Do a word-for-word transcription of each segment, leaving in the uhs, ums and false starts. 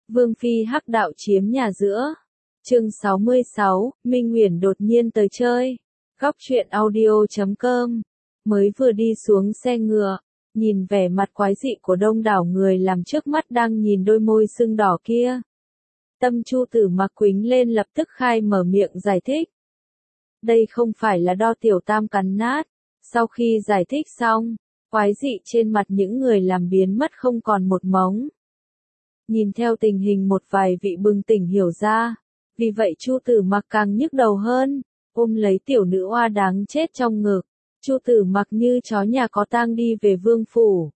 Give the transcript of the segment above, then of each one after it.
Vương phi hắc đạo chiếm nhà giữa. Chương sáu mươi sáu, Minh Uyển đột nhiên tới chơi. Góc truyện audio chấm com. Mới vừa đi xuống xe ngựa, nhìn vẻ mặt quái dị của đông đảo người làm trước mắt đang nhìn đôi môi sưng đỏ kia. Tâm Chu Tử Mặc quính lên lập tức khai mở miệng giải thích. Đây không phải là đo tiểu tam cắn nát. Sau khi giải thích xong, quái dị trên mặt những người làm biến mất không còn một mống. Nhìn theo tình hình một vài vị bừng tỉnh hiểu ra, vì vậy Chu Tử Mặc càng nhức đầu hơn, ôm lấy tiểu nữ oa đáng chết trong ngực. Chu Tử Mặc như chó nhà có tang đi về vương phủ.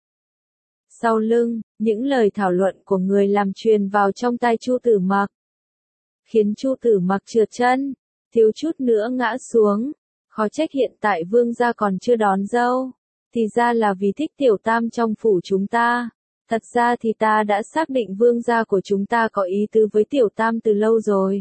Sau lưng, những lời thảo luận của người làm truyền vào trong tai Chu Tử Mặc, khiến Chu Tử Mặc trượt chân, thiếu chút nữa ngã xuống. Khó trách hiện tại vương gia còn chưa đón dâu, thì ra là vì thích tiểu tam trong phủ chúng ta. Thật ra thì ta đã xác định vương gia của chúng ta có ý tứ với tiểu tam từ lâu rồi.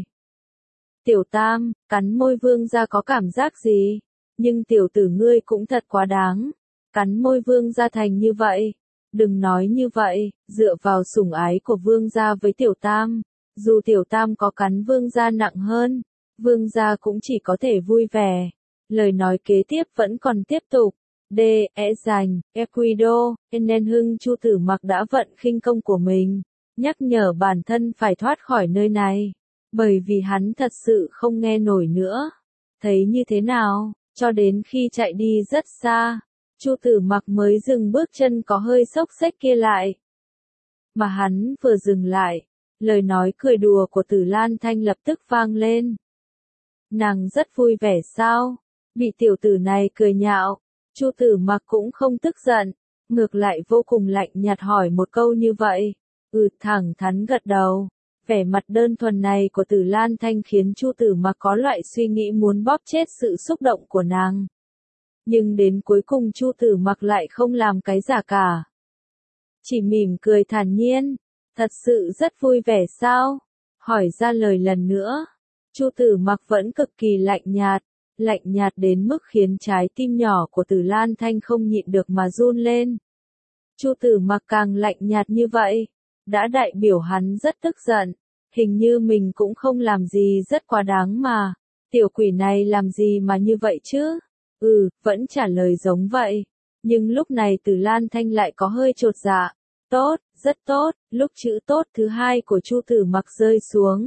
Tiểu tam, cắn môi vương gia có cảm giác gì? Nhưng tiểu tử ngươi cũng thật quá đáng. Cắn môi vương gia thành như vậy. Đừng nói như vậy, dựa vào sủng ái của vương gia với tiểu tam. Dù tiểu tam có cắn vương gia nặng hơn, vương gia cũng chỉ có thể vui vẻ. Lời nói kế tiếp vẫn còn tiếp tục. D. E dành, Equido, nên hưng Chu Tử Mặc đã vận khinh công của mình, nhắc nhở bản thân phải thoát khỏi nơi này, bởi vì hắn thật sự không nghe nổi nữa. Thấy như thế nào, cho đến khi chạy đi rất xa, Chu Tử Mặc mới dừng bước chân có hơi xốc xếch kia lại. Mà hắn vừa dừng lại, lời nói cười đùa của Tử Lan Thanh lập tức vang lên. Nàng rất vui vẻ sao? Bị tiểu tử này cười nhạo. Chu Tử Mặc cũng không tức giận, ngược lại vô cùng lạnh nhạt hỏi một câu như vậy. Ừ, thẳng thắn gật đầu. Vẻ mặt đơn thuần này của Tử Lan Thanh khiến Chu Tử Mặc có loại suy nghĩ muốn bóp chết sự xúc động của nàng. Nhưng đến cuối cùng Chu Tử Mặc lại không làm cái giả cả. Chỉ mỉm cười thản nhiên. Thật sự rất vui vẻ sao? Hỏi ra lời lần nữa. Chu Tử Mặc vẫn cực kỳ lạnh nhạt. Lạnh nhạt đến mức khiến trái tim nhỏ của Tử Lan Thanh không nhịn được mà run lên. Chu Tử Mặc càng lạnh nhạt như vậy, đã đại biểu hắn rất tức giận, hình như mình cũng không làm gì rất quá đáng mà, tiểu quỷ này làm gì mà như vậy chứ? Ừ, vẫn trả lời giống vậy, nhưng lúc này Tử Lan Thanh lại có hơi chột dạ. Tốt, rất tốt, lúc chữ tốt thứ hai của Chu Tử Mặc rơi xuống.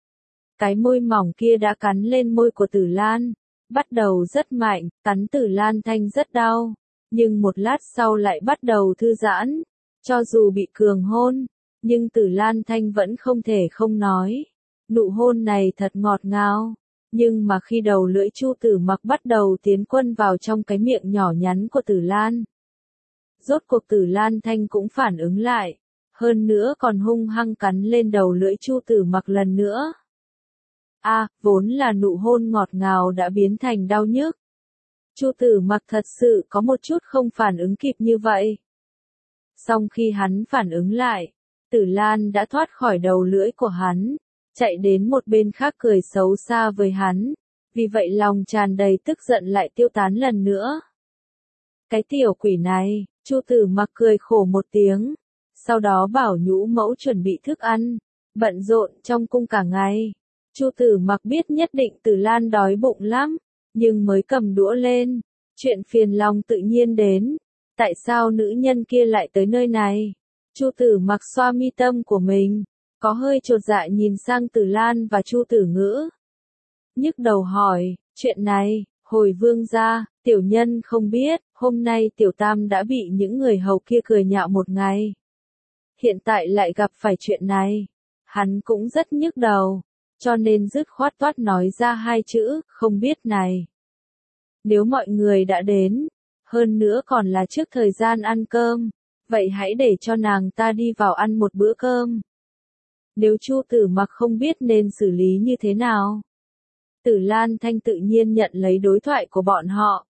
Cái môi mỏng kia đã cắn lên môi của Tử Lan. Bắt đầu rất mạnh, cắn Tử Lan Thanh rất đau, nhưng một lát sau lại bắt đầu thư giãn. Cho dù bị cường hôn, nhưng Tử Lan Thanh vẫn không thể không nói. Nụ hôn này thật ngọt ngào, nhưng mà khi đầu lưỡi Chu Tử Mặc bắt đầu tiến quân vào trong cái miệng nhỏ nhắn của Tử Lan. Rốt cuộc Tử Lan Thanh cũng phản ứng lại, hơn nữa còn hung hăng cắn lên đầu lưỡi Chu Tử Mặc lần nữa. A, à, vốn là nụ hôn ngọt ngào đã biến thành đau nhức. Chu Tử Mặc thật sự có một chút không phản ứng kịp như vậy. Song khi hắn phản ứng lại, Tử Lan đã thoát khỏi đầu lưỡi của hắn, chạy đến một bên khác cười xấu xa với hắn, vì vậy lòng tràn đầy tức giận lại tiêu tán lần nữa. Cái tiểu quỷ này, Chu Tử Mặc cười khổ một tiếng, sau đó bảo nhũ mẫu chuẩn bị thức ăn, bận rộn trong cung cả ngày. Chu Tử Mặc biết nhất định Tử Lan đói bụng lắm, nhưng mới cầm đũa lên, chuyện phiền lòng tự nhiên đến. Tại sao nữ nhân kia lại tới nơi này? Chu Tử Mặc xoa mi tâm của mình, có hơi chột dạ nhìn sang Tử Lan và Chu Tử Ngữ. Nhức đầu hỏi, chuyện này, hồi vương gia, tiểu nhân không biết, hôm nay tiểu tam đã bị những người hầu kia cười nhạo một ngày. Hiện tại lại gặp phải chuyện này, hắn cũng rất nhức đầu. Cho nên dứt khoát toát nói ra hai chữ, không biết này. Nếu mọi người đã đến, hơn nữa còn là trước thời gian ăn cơm, vậy hãy để cho nàng ta đi vào ăn một bữa cơm. Nếu Chu Tử Mặc không biết nên xử lý như thế nào. Tử Lan Thanh tự nhiên nhận lấy đối thoại của bọn họ.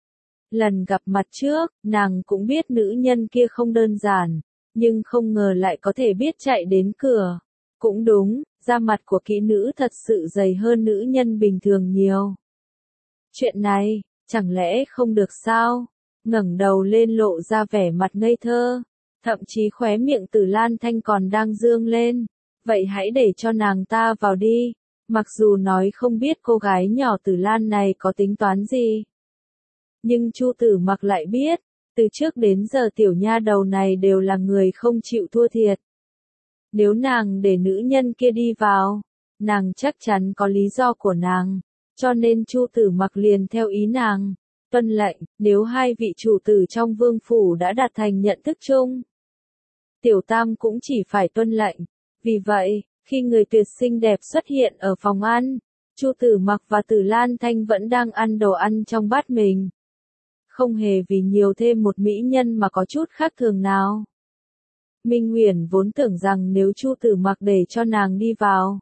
Lần gặp mặt trước, nàng cũng biết nữ nhân kia không đơn giản, nhưng không ngờ lại có thể biết chạy đến cửa. Cũng đúng. Da mặt của kỹ nữ thật sự dày hơn nữ nhân bình thường nhiều. Chuyện này, chẳng lẽ không được sao? Ngẩng đầu lên lộ ra vẻ mặt ngây thơ, thậm chí khóe miệng Tử Lan Thanh còn đang dương lên, vậy hãy để cho nàng ta vào đi. Mặc dù nói không biết cô gái nhỏ Tử Lan này có tính toán gì. Nhưng Chu Tử Mặc lại biết, từ trước đến giờ tiểu nha đầu này đều là người không chịu thua thiệt. Nếu nàng để nữ nhân kia đi vào, nàng chắc chắn có lý do của nàng, cho nên Chu Tử Mặc liền theo ý nàng, tuân lệnh, nếu hai vị chủ tử trong vương phủ đã đạt thành nhận thức chung. Tiểu Tam cũng chỉ phải tuân lệnh, vì vậy, khi người tuyệt xinh đẹp xuất hiện ở phòng ăn, Chu Tử Mặc và Tử Lan Thanh vẫn đang ăn đồ ăn trong bát mình. Không hề vì nhiều thêm một mỹ nhân mà có chút khác thường nào. Minh Uyển vốn tưởng rằng nếu Chu Tử Mặc để cho nàng đi vào.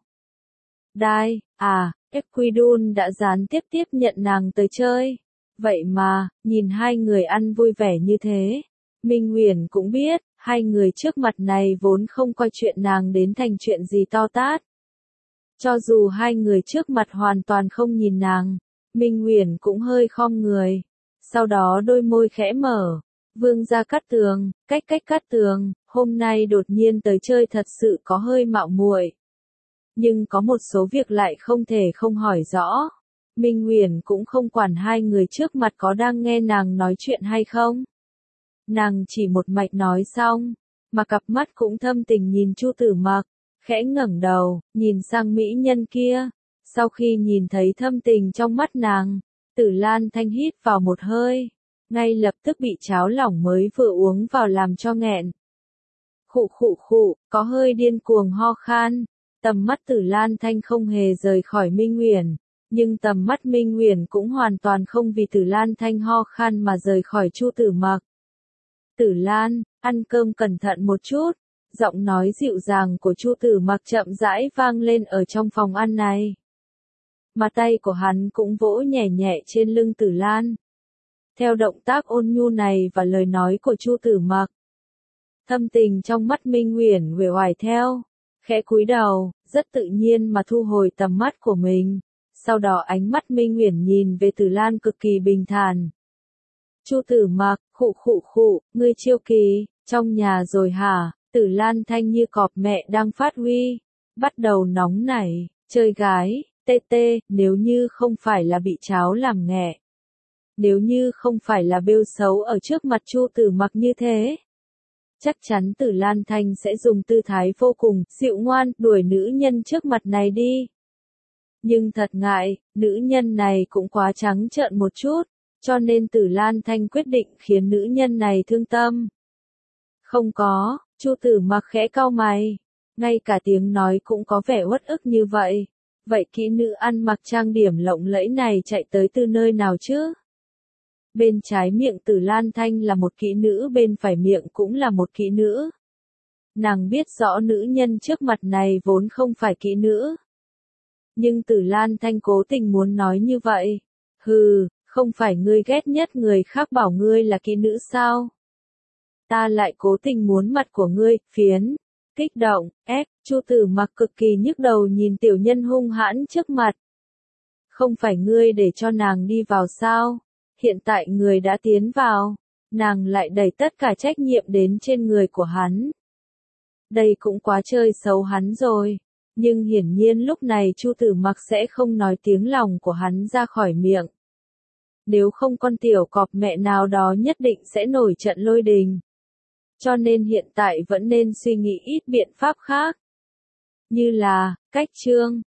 Đai, à, Equidun đã gián tiếp tiếp nhận nàng tới chơi. Vậy mà, nhìn hai người ăn vui vẻ như thế, Minh Uyển cũng biết, hai người trước mặt này vốn không coi chuyện nàng đến thành chuyện gì to tát. Cho dù hai người trước mặt hoàn toàn không nhìn nàng, Minh Uyển cũng hơi khom người. Sau đó đôi môi khẽ mở. Vương gia Cát Tường, cách cách Cát Tường, hôm nay đột nhiên tới chơi thật sự có hơi mạo muội. Nhưng có một số việc lại không thể không hỏi rõ. Minh Uyển cũng không quản hai người trước mặt có đang nghe nàng nói chuyện hay không. Nàng chỉ một mạch nói xong, mà cặp mắt cũng thâm tình nhìn Chu Tử Mặc, khẽ ngẩng đầu, nhìn sang mỹ nhân kia. Sau khi nhìn thấy thâm tình trong mắt nàng, Tử Lan Thanh hít vào một hơi, ngay lập tức bị cháo lỏng mới vừa uống vào làm cho nghẹn. Khụ khụ khụ, có hơi điên cuồng ho khan, tầm mắt Tử Lan Thanh không hề rời khỏi Minh Uyển, nhưng tầm mắt Minh Uyển cũng hoàn toàn không vì Tử Lan Thanh ho khan mà rời khỏi Chu Tử Mặc. Tử Lan, ăn cơm cẩn thận một chút, giọng nói dịu dàng của Chu Tử Mặc chậm rãi vang lên ở trong phòng ăn này. Mà tay của hắn cũng vỗ nhẹ nhẹ trên lưng Tử Lan. Theo động tác ôn nhu này và lời nói của Chu Tử Mặc, thâm tình trong mắt Minh Uyển uể oải theo, khẽ cúi đầu, rất tự nhiên mà thu hồi tầm mắt của mình. Sau đó ánh mắt Minh Uyển nhìn về Tử Lan cực kỳ bình thản. Chu Tử Mặc, khụ khụ khụ, ngươi chiêu kỳ, trong nhà rồi hả? Tử Lan Thanh như cọp mẹ đang phát huy, bắt đầu nóng nảy, chơi gái, tê tê, nếu như không phải là bị cháo làm nghẹ. Nếu như không phải là bêu xấu ở trước mặt Chu Tử Mặc như thế, chắc chắn Tử Lan Thanh sẽ dùng tư thái vô cùng dịu ngoan đuổi nữ nhân trước mặt này đi. Nhưng thật ngại, nữ nhân này cũng quá trắng trợn một chút, cho nên Tử Lan Thanh quyết định khiến nữ nhân này thương tâm. Không có, Chu Tử Mặc khẽ cau mày, ngay cả tiếng nói cũng có vẻ uất ức như vậy. Vậy kỹ nữ ăn mặc trang điểm lộng lẫy này chạy tới từ nơi nào chứ? Bên trái miệng Tử Lan Thanh là một kỹ nữ, bên phải miệng cũng là một kỹ nữ. Nàng biết rõ nữ nhân trước mặt này vốn không phải kỹ nữ. Nhưng Tử Lan Thanh cố tình muốn nói như vậy. Hừ, không phải ngươi ghét nhất người khác bảo ngươi là kỹ nữ sao? Ta lại cố tình muốn mặt của ngươi, phiến. Kích động, ép, Chu Tử Mặc cực kỳ nhức đầu nhìn tiểu nhân hung hãn trước mặt. Không phải ngươi để cho nàng đi vào sao? Hiện tại người đã tiến vào, nàng lại đẩy tất cả trách nhiệm đến trên người của hắn. Đây cũng quá chơi xấu hắn rồi, nhưng hiển nhiên lúc này Chu Tử Mặc sẽ không nói tiếng lòng của hắn ra khỏi miệng. Nếu không con tiểu cọp mẹ nào đó nhất định sẽ nổi trận lôi đình. Cho nên hiện tại vẫn nên suy nghĩ ít biện pháp khác. Như là, cách trương,